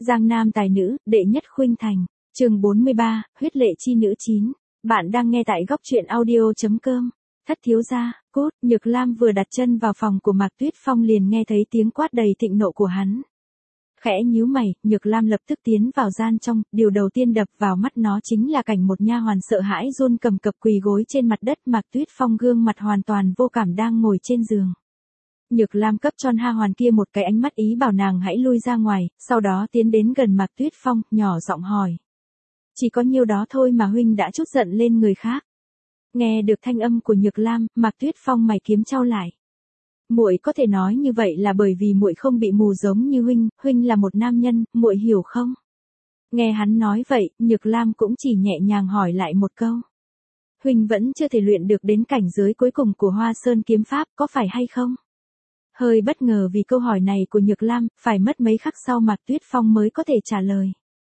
Giang Nam tài nữ, đệ nhất khuynh thành. Chương 43, huyết lệ chi nữ 9. Bạn đang nghe tại góc truyện audio.com. Thất thiếu gia, cút. Nhược Lam vừa đặt chân vào phòng của Mạc Tuyết Phong liền nghe thấy tiếng quát đầy thịnh nộ của hắn. Khẽ nhíu mày, Nhược Lam lập tức tiến vào gian trong, điều đầu tiên đập vào mắt nó chính là cảnh một nha hoàn sợ hãi run cầm cập quỳ gối trên mặt đất. Mạc Tuyết Phong gương mặt hoàn toàn vô cảm đang ngồi trên giường. Nhược Lam cấp cho nha hoàn kia một cái ánh mắt ý bảo nàng hãy lui ra ngoài, sau đó tiến đến gần Mạc Tuyết Phong, nhỏ giọng hỏi. Chỉ có nhiêu đó thôi mà huynh đã chút giận lên người khác. Nghe được thanh âm của Nhược Lam, Mạc Tuyết Phong mày kiếm chau lại. Muội có thể nói như vậy là bởi vì muội không bị mù giống như huynh là một nam nhân, muội hiểu không? Nghe hắn nói vậy, Nhược Lam cũng chỉ nhẹ nhàng hỏi lại một câu. Huynh vẫn chưa thể luyện được đến cảnh giới cuối cùng của Hoa Sơn kiếm pháp, có phải hay không? Hơi bất ngờ vì câu hỏi này của Nhược Lam, phải mất mấy khắc sau Mạc Tuyết Phong mới có thể trả lời.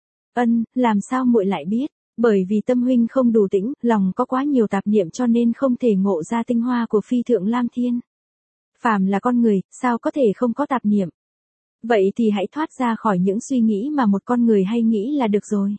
Làm sao muội lại biết? Bởi vì tâm huynh không đủ tĩnh, lòng có quá nhiều tạp niệm cho nên không thể ngộ ra tinh hoa của phi thượng Lam Thiên. Phàm là con người, sao có thể không có tạp niệm? Vậy thì hãy thoát ra khỏi những suy nghĩ mà một con người hay nghĩ là được rồi.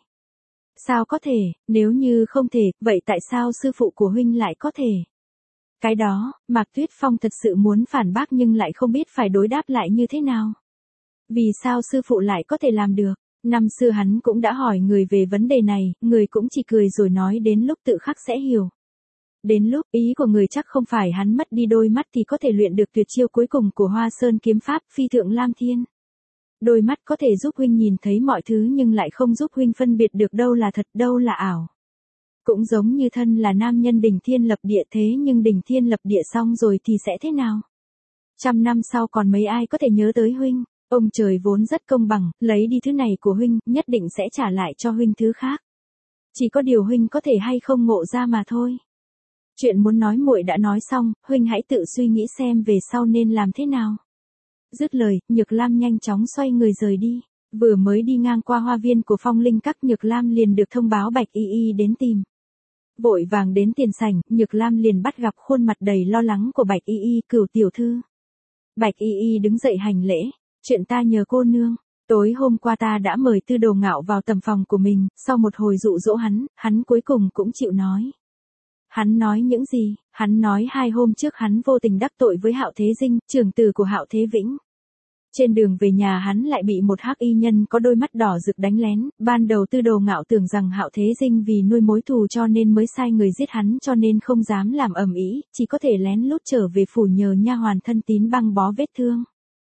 Sao có thể, nếu như không thể, vậy tại sao sư phụ của huynh lại có thể? Cái đó, Mạc Tuyết Phong thật sự muốn phản bác nhưng lại không biết phải đối đáp lại như thế nào. Vì sao sư phụ lại có thể làm được? Năm xưa hắn cũng đã hỏi người về vấn đề này, người cũng chỉ cười rồi nói đến lúc tự khắc sẽ hiểu. Đến lúc ý của người chắc không phải hắn mất đi đôi mắt thì có thể luyện được tuyệt chiêu cuối cùng của Hoa Sơn kiếm pháp phi thượng Lam Thiên. Đôi mắt có thể giúp huynh nhìn thấy mọi thứ nhưng lại không giúp huynh phân biệt được đâu là thật đâu là ảo. Cũng giống như thân là nam nhân đỉnh thiên lập địa thế nhưng đỉnh thiên lập địa xong rồi thì sẽ thế nào? 100 năm sau còn mấy ai có thể nhớ tới huynh? Ông trời vốn rất công bằng, lấy đi thứ này của huynh, nhất định sẽ trả lại cho huynh thứ khác. Chỉ có điều huynh có thể hay không ngộ ra mà thôi. Chuyện muốn nói muội đã nói xong, huynh hãy tự suy nghĩ xem về sau nên làm thế nào. Dứt lời, Nhược Lam nhanh chóng xoay người rời đi. Vừa mới đi ngang qua hoa viên của Phong Linh Các, Nhược Lam liền được thông báo Bạch Y Y đến tìm. Vội vàng đến tiền sảnh, Nhược Lam liền bắt gặp khuôn mặt đầy lo lắng của Bạch Y Y, Cửu tiểu thư. Bạch Y Y đứng dậy hành lễ. Chuyện ta nhờ cô nương, tối hôm qua ta đã mời Tư Đồ Ngạo vào tầm phòng của mình, sau một hồi dụ dỗ hắn cuối cùng cũng chịu nói. Hắn nói những gì? Hắn nói 2 hôm trước hắn vô tình đắc tội với Hạo Thế Dinh, trưởng tử của Hạo Thế Vĩnh. Trên đường về nhà hắn lại bị một hắc y nhân có đôi mắt đỏ rực đánh lén, ban đầu Tư Đồ Ngạo tưởng rằng Hạo Thế Dinh vì nuôi mối thù cho nên mới sai người giết hắn cho nên không dám làm ầm ĩ, chỉ có thể lén lút trở về phủ nhờ nha hoàn thân tín băng bó vết thương.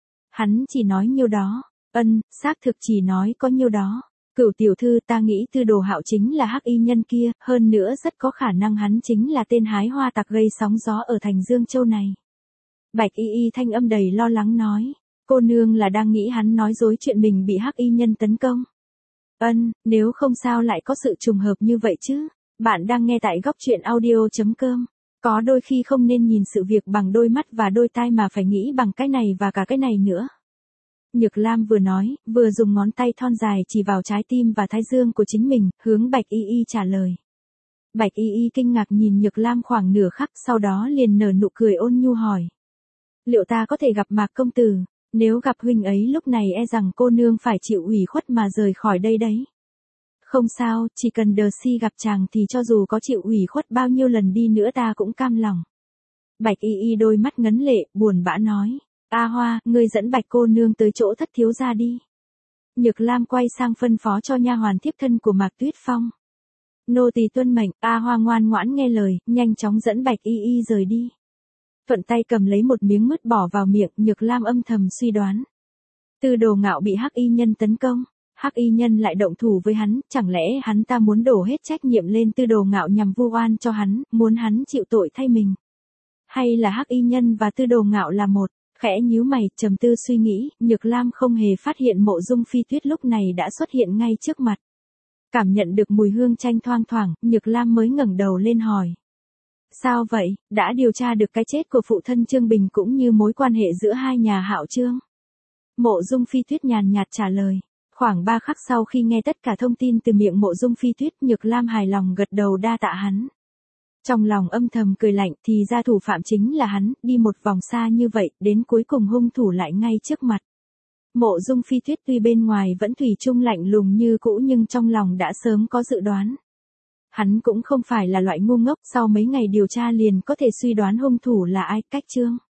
Hắn chỉ nói nhiêu đó. Xác thực chỉ nói có nhiêu đó. Cửu tiểu thư, ta nghĩ Tư Đồ Hạo chính là hắc y nhân kia, hơn nữa rất có khả năng hắn chính là tên hái hoa tặc gây sóng gió ở thành Dương Châu này. Bạch Y Y thanh âm đầy lo lắng nói, cô nương là đang nghĩ hắn nói dối chuyện mình bị hắc y nhân tấn công. Nếu không sao lại có sự trùng hợp như vậy chứ. Bạn đang nghe tại góc truyện audio.com. Có đôi khi không nên nhìn sự việc bằng đôi mắt và đôi tai mà phải nghĩ bằng cái này và cả cái này nữa. Nhược Lam vừa nói, vừa dùng ngón tay thon dài chỉ vào trái tim và thái dương của chính mình, hướng Bạch Y Y trả lời. Bạch Y Y kinh ngạc nhìn Nhược Lam khoảng nửa khắc, sau đó liền nở nụ cười ôn nhu hỏi. Liệu ta có thể gặp Mạc công tử? Nếu gặp huynh ấy lúc này e rằng cô nương phải chịu ủy khuất mà rời khỏi đây đấy. Không sao, chỉ cần đờ si gặp chàng thì cho dù có chịu ủy khuất bao nhiêu lần đi nữa ta cũng cam lòng. Bạch Y Y đôi mắt ngấn lệ, buồn bã nói. A Hoa, ngươi dẫn Bạch cô nương tới chỗ thất thiếu gia đi. Nhược Lam quay sang phân phó cho nha hoàn tiếp thân của Mạc Tuyết Phong. Nô tỳ tuân mệnh. A Hoa ngoan ngoãn nghe lời, nhanh chóng dẫn Bạch Y Y rời đi. Thuận tay cầm lấy một miếng mứt bỏ vào miệng, Nhược Lam âm thầm suy đoán. Tư Đồ Ngạo bị hắc y nhân tấn công, hắc y nhân lại động thủ với hắn, chẳng lẽ hắn ta muốn đổ hết trách nhiệm lên Tư Đồ Ngạo nhằm vu oan cho hắn, muốn hắn chịu tội thay mình. Hay là hắc y nhân và Tư Đồ Ngạo là một? Khẽ nhíu mày, trầm tư suy nghĩ, Nhược Lam không hề phát hiện Mộ Dung Phi Tuyết lúc này đã xuất hiện ngay trước mặt. Cảm nhận được mùi hương chanh thoang thoảng, Nhược Lam mới ngẩng đầu lên hỏi. Sao vậy, đã điều tra được cái chết của phụ thân Trương Bình cũng như mối quan hệ giữa hai nhà Hạo Trương? Mộ Dung Phi Tuyết nhàn nhạt trả lời. Khoảng 3 khắc sau khi nghe tất cả thông tin từ miệng Mộ Dung Phi Tuyết, Nhược Lam hài lòng gật đầu đa tạ hắn. Trong lòng âm thầm cười lạnh, thì ra thủ phạm chính là hắn, đi một vòng xa như vậy, đến cuối cùng hung thủ lại ngay trước mặt. Mộ Dung Phi Tuyết tuy bên ngoài vẫn thủy chung lạnh lùng như cũ nhưng trong lòng đã sớm có dự đoán. Hắn cũng không phải là loại ngu ngốc, sau mấy ngày điều tra liền có thể suy đoán hung thủ là ai. Cách chương